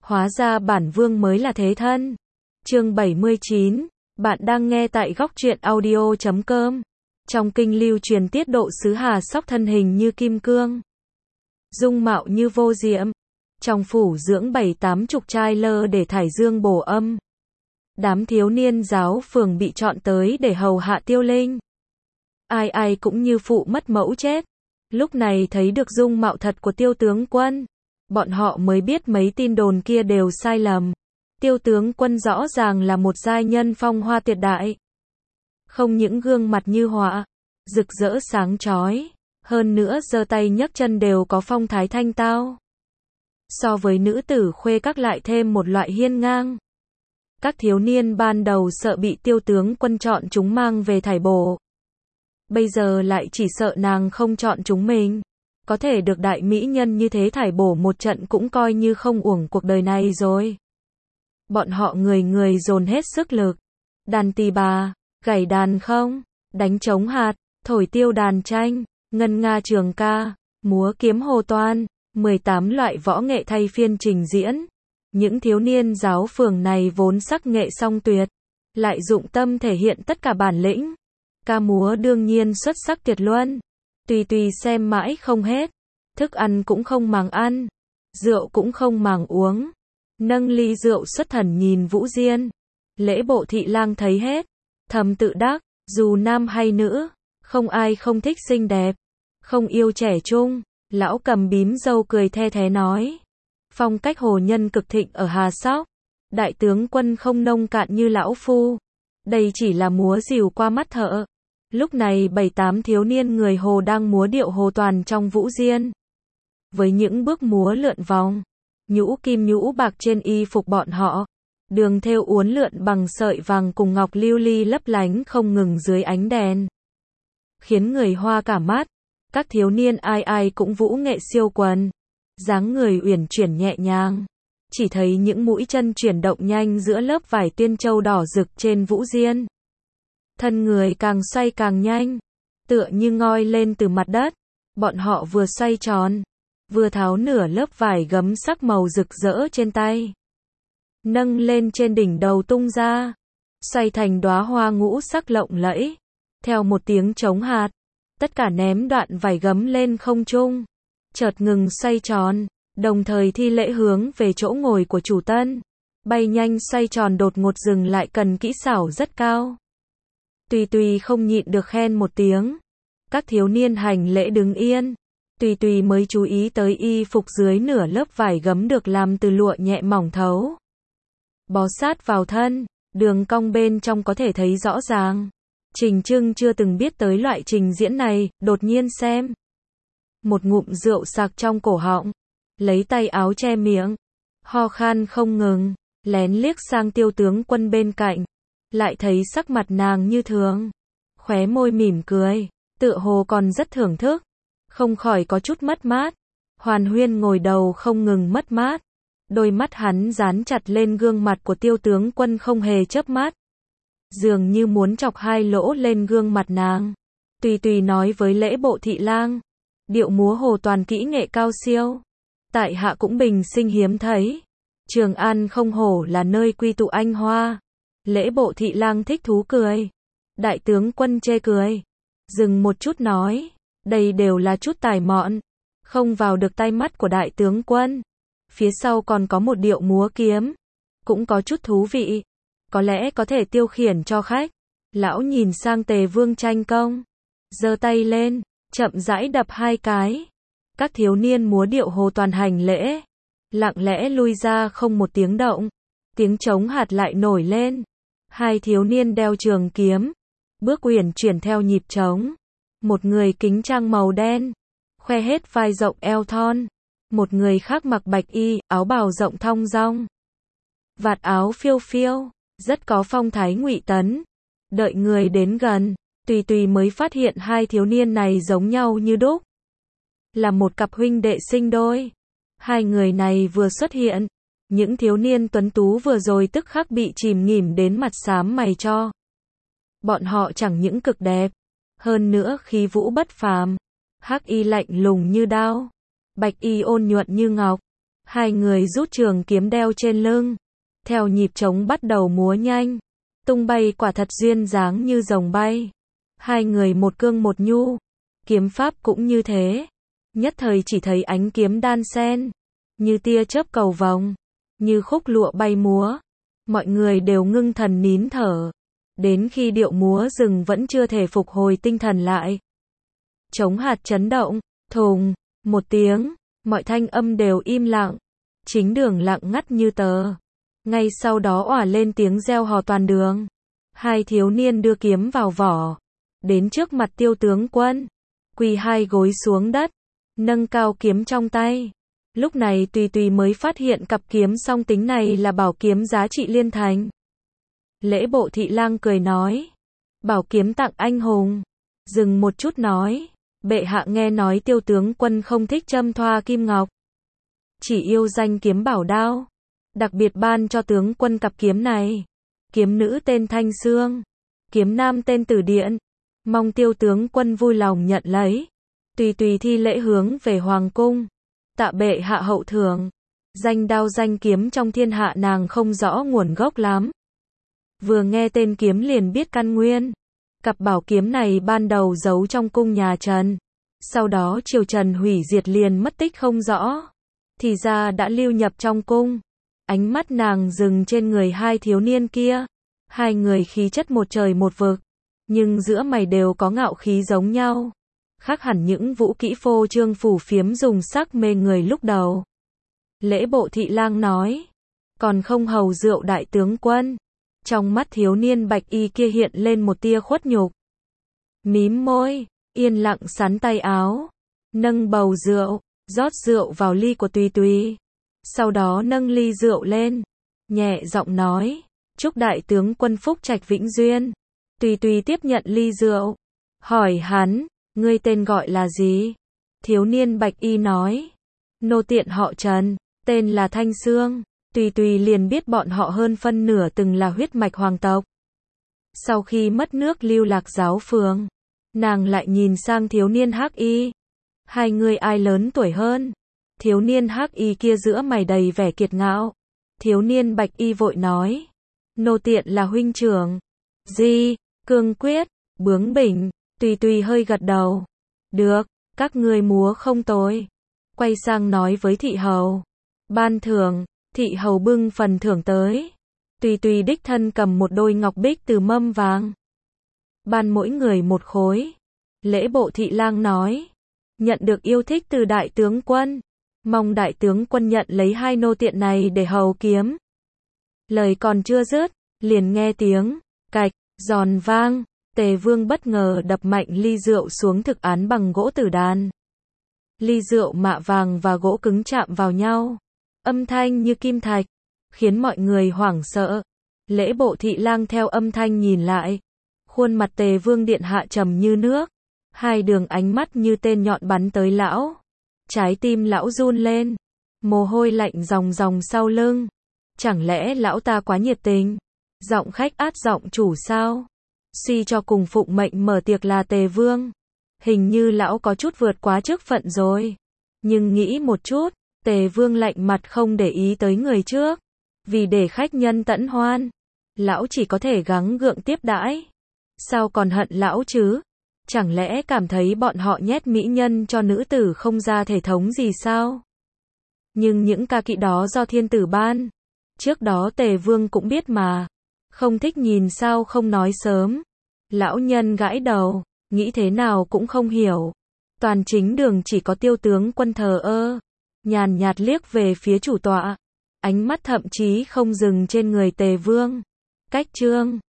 Hóa ra bản vương mới là thế thân. Chương 79, bạn đang nghe tại góc truyện audio.com. Trong kinh lưu truyền tiết độ sứ Hà Sóc thân hình như kim cương, dung mạo như vô diệm, trong phủ dưỡng 7-80 trai lơ để thải dương bổ âm. Đám thiếu niên giáo phường bị chọn tới để hầu hạ Tiêu Linh. Ai ai cũng như phụ mất mẫu chết. Lúc này thấy được dung mạo thật của Tiêu tướng quân, bọn họ mới biết mấy tin đồn kia đều sai lầm. Tiêu tướng quân rõ ràng là một giai nhân phong hoa tuyệt đại. Không những gương mặt như họa, rực rỡ sáng chói, hơn nữa giơ tay nhấc chân đều có phong thái thanh tao. So với nữ tử khuê các lại thêm một loại hiên ngang. Các thiếu niên ban đầu sợ bị Tiêu tướng quân chọn chúng mang về thải bổ. Bây giờ lại chỉ sợ nàng không chọn chúng mình. Có thể được đại mỹ nhân như thế thải bổ một trận cũng coi như không uổng cuộc đời này rồi. Bọn họ người người dồn hết sức lực. Đàn tỳ bà, gảy đàn không, đánh trống hạt, thổi tiêu đàn tranh, ngân nga trường ca, múa kiếm hồ toan, 18 loại võ nghệ thay phiên trình diễn. Những thiếu niên giáo phường này vốn sắc nghệ song tuyệt, lại dụng tâm thể hiện tất cả bản lĩnh. Ca múa đương nhiên xuất sắc tuyệt luân. Tùy xem mãi không hết. Thức ăn cũng không màng ăn, rượu cũng không màng uống. Nâng ly rượu xuất thần nhìn Vũ Diên. Lễ bộ thị lang thấy hết, thầm tự đắc, dù nam hay nữ, không ai không thích xinh đẹp, không yêu trẻ trung. Lão cầm bím râu cười the thé nói, phong cách hồ nhân cực thịnh ở Hà Sóc. Đại tướng quân không nông cạn như lão phu, đây chỉ là múa rìu qua mắt thợ. Lúc này 7-8 thiếu niên người Hồ đang múa điệu Hồ Toàn trong Vũ Diên. Với những bước múa lượn vòng, nhũ kim nhũ bạc trên y phục bọn họ, đường thêu uốn lượn bằng sợi vàng cùng ngọc lưu ly lấp lánh không ngừng dưới ánh đèn, khiến người hoa cả mắt. Các thiếu niên ai ai cũng vũ nghệ siêu quần, dáng người uyển chuyển nhẹ nhàng, chỉ thấy những mũi chân chuyển động nhanh giữa lớp vải tiên châu đỏ rực trên Vũ Diên. Thân người càng xoay càng nhanh, tựa như ngoi lên từ mặt đất. Bọn họ vừa xoay tròn, vừa tháo nửa lớp vải gấm sắc màu rực rỡ trên tay, nâng lên trên đỉnh đầu tung ra, xoay thành đóa hoa ngũ sắc lộng lẫy. Theo một tiếng trống hạt, tất cả ném đoạn vải gấm lên không trung, chợt ngừng xoay tròn, đồng thời thi lễ hướng về chỗ ngồi của chủ tân. Bay nhanh xoay tròn đột ngột dừng lại cần kỹ xảo rất cao. Tùy không nhịn được khen một tiếng. Các thiếu niên hành lễ đứng yên. Tùy mới chú ý tới y phục dưới nửa lớp vải gấm được làm từ lụa nhẹ mỏng thấu, bó sát vào thân, đường cong bên trong có thể thấy rõ ràng. Trình Trưng chưa từng biết tới loại trình diễn này, đột nhiên xem. Một ngụm rượu sặc trong cổ họng, lấy tay áo che miệng, ho khan không ngừng, lén liếc sang Tiêu tướng quân bên cạnh. Lại thấy sắc mặt nàng như thường, khóe môi mỉm cười, tựa hồ còn rất thưởng thức, không khỏi có chút mất mát. Hoàn Huyên ngồi đầu không ngừng mất mát, đôi mắt hắn dán chặt lên gương mặt của Tiêu tướng quân không hề chớp mắt, dường như muốn chọc hai lỗ lên gương mặt nàng. Tùy nói với lễ bộ thị lang, điệu múa Hồ Toàn kỹ nghệ cao siêu, tại hạ cũng bình sinh hiếm thấy. Trường An không hổ là nơi quy tụ anh hoa. Lễ bộ thị lang thích thú cười. Đại tướng quân chê cười, dừng một chút nói, đây đều là chút tài mọn, không vào được tay mắt của đại tướng quân. Phía sau còn có một điệu múa kiếm, cũng có chút thú vị, có lẽ có thể tiêu khiển cho khách. Lão nhìn sang Tề Vương Tranh Công, giơ tay lên, chậm rãi đập hai cái. Các thiếu niên múa điệu Hồ Toàn hành lễ, lặng lẽ lui ra không một tiếng động. Tiếng trống hạt lại nổi lên. Hai thiếu niên đeo trường kiếm, bước uyển chuyển theo nhịp trống. Một người kính trang màu đen, khoe hết vai rộng eo thon. Một người khác mặc bạch y, áo bào rộng thong dong, vạt áo phiêu phiêu, rất có phong thái Ngụy Tấn. Đợi người đến gần, tùy mới phát hiện hai thiếu niên này giống nhau như đúc, là một cặp huynh đệ sinh đôi. Hai người này vừa xuất hiện, những thiếu niên tuấn tú vừa rồi tức khắc bị chìm nghỉm đến mặt xám mày cho. Bọn họ chẳng những cực đẹp, hơn nữa khí vũ bất phàm. Hắc y lạnh lùng như đao, bạch y ôn nhuận như ngọc, Hai người rút trường kiếm đeo trên lưng, theo nhịp trống bắt đầu múa nhanh, tung bay quả thật duyên dáng như rồng bay. Hai người một cương một nhu, kiếm pháp cũng như thế. Nhất thời chỉ thấy ánh kiếm đan xen, như tia chớp cầu vồng, như khúc lụa bay múa. Mọi người đều ngưng thần nín thở, đến khi điệu múa dừng vẫn chưa thể phục hồi tinh thần lại. Trống hạt chấn động, thùng, một tiếng, mọi thanh âm đều im lặng. Chính đường lặng ngắt như tờ. Ngay sau đó òa lên tiếng reo hò toàn đường. Hai thiếu niên đưa kiếm vào vỏ, đến trước mặt Tiêu tướng quân, quỳ hai gối xuống đất, nâng cao kiếm trong tay. Lúc này Tùy Tùy mới phát hiện cặp kiếm song tính này là bảo kiếm giá trị liên thành. Lễ Bộ Thị Lang cười nói, bảo kiếm tặng anh hùng. Dừng một chút nói, bệ hạ nghe nói Tiêu tướng quân không thích châm thoa kim ngọc, chỉ yêu danh kiếm bảo đao, đặc biệt ban cho tướng quân cặp kiếm này. Kiếm nữ tên Thanh Sương, kiếm nam tên Tử Điện, mong Tiêu tướng quân vui lòng nhận lấy. Tùy Tùy thi lễ hướng về hoàng cung, tạ bệ hạ hậu thưởng. Danh đao danh kiếm trong thiên hạ nàng không rõ nguồn gốc lắm, vừa nghe tên kiếm liền biết căn nguyên. Cặp bảo kiếm này ban đầu giấu trong cung nhà Trần, sau đó triều Trần hủy diệt liền mất tích không rõ, thì ra đã lưu nhập trong cung. Ánh mắt nàng dừng trên người hai thiếu niên kia. Hai người khí chất một trời một vực, nhưng giữa mày đều có ngạo khí giống nhau, khác hẳn những vũ kỹ phô trương phủ phiếm dùng sắc mê người lúc đầu. Lễ Bộ Thị Lang nói, còn không hầu rượu đại tướng quân. Trong mắt thiếu niên bạch y kia hiện lên một tia khuất nhục. Mím môi, yên lặng sắn tay áo, nâng bầu rượu, rót rượu vào ly của Tùy Tùy. Sau đó nâng ly rượu lên, nhẹ giọng nói, chúc đại tướng quân phúc trạch vĩnh duyên. Tùy Tùy tiếp nhận ly rượu, hỏi hắn, ngươi tên gọi là gì? Thiếu niên bạch y nói, nô tiện họ Trần, tên là Thanh Sương. Tùy Tùy liền biết bọn họ hơn phân nửa từng là huyết mạch hoàng tộc. Sau khi mất nước lưu lạc giáo phường, nàng lại nhìn sang thiếu niên hắc y. Hai người ai lớn tuổi hơn? Thiếu niên hắc y kia giữa mày đầy vẻ kiệt ngạo. Thiếu niên bạch y vội nói, nô tiện là huynh trưởng. Gì? Cương quyết, bướng bỉnh. Tùy Tùy hơi gật đầu. Được, các ngươi múa không tồi. Quay sang nói với thị hầu, ban thưởng. Thị hầu bưng phần thưởng tới. Tùy Tùy đích thân cầm một đôi ngọc bích từ mâm vàng, ban mỗi người một khối. Lễ Bộ Thị Lang nói, nhận được yêu thích từ đại tướng quân, mong đại tướng quân nhận lấy hai nô tiện này để hầu kiếm. Lời còn chưa dứt, liền nghe tiếng cạch giòn vang. Tề Vương bất ngờ đập mạnh ly rượu xuống thực án bằng gỗ tử đàn. Ly rượu mạ vàng và gỗ cứng chạm vào nhau, âm thanh như kim thạch, khiến mọi người hoảng sợ. Lễ Bộ Thị Lang theo âm thanh nhìn lại, khuôn mặt Tề Vương điện hạ trầm như nước, hai đường ánh mắt như tên nhọn bắn tới lão. Trái tim lão run lên, mồ hôi lạnh ròng ròng sau lưng. Chẳng lẽ lão ta quá nhiệt tình, giọng khách át giọng chủ sao? Suy cho cùng phụng mệnh mở tiệc là Tề Vương, hình như lão có chút vượt quá chức phận rồi. Nhưng nghĩ một chút, Tề Vương lạnh mặt không để ý tới người trước, vì để khách nhân tẫn hoan, lão chỉ có thể gắng gượng tiếp đãi. Sao còn hận lão chứ? Chẳng lẽ cảm thấy bọn họ nhét mỹ nhân cho nữ tử không ra thể thống gì sao? Nhưng những ca kỵ đó do thiên tử ban. Trước đó Tề Vương cũng biết mà. Không thích nhìn sao không nói sớm. Lão nhân gãi đầu, nghĩ thế nào cũng không hiểu. Toàn chính đường chỉ có Tiêu tướng quân thờ ơ, nhàn nhạt liếc về phía chủ tọa. Ánh mắt thậm chí không dừng trên người Tề Vương. Cách chương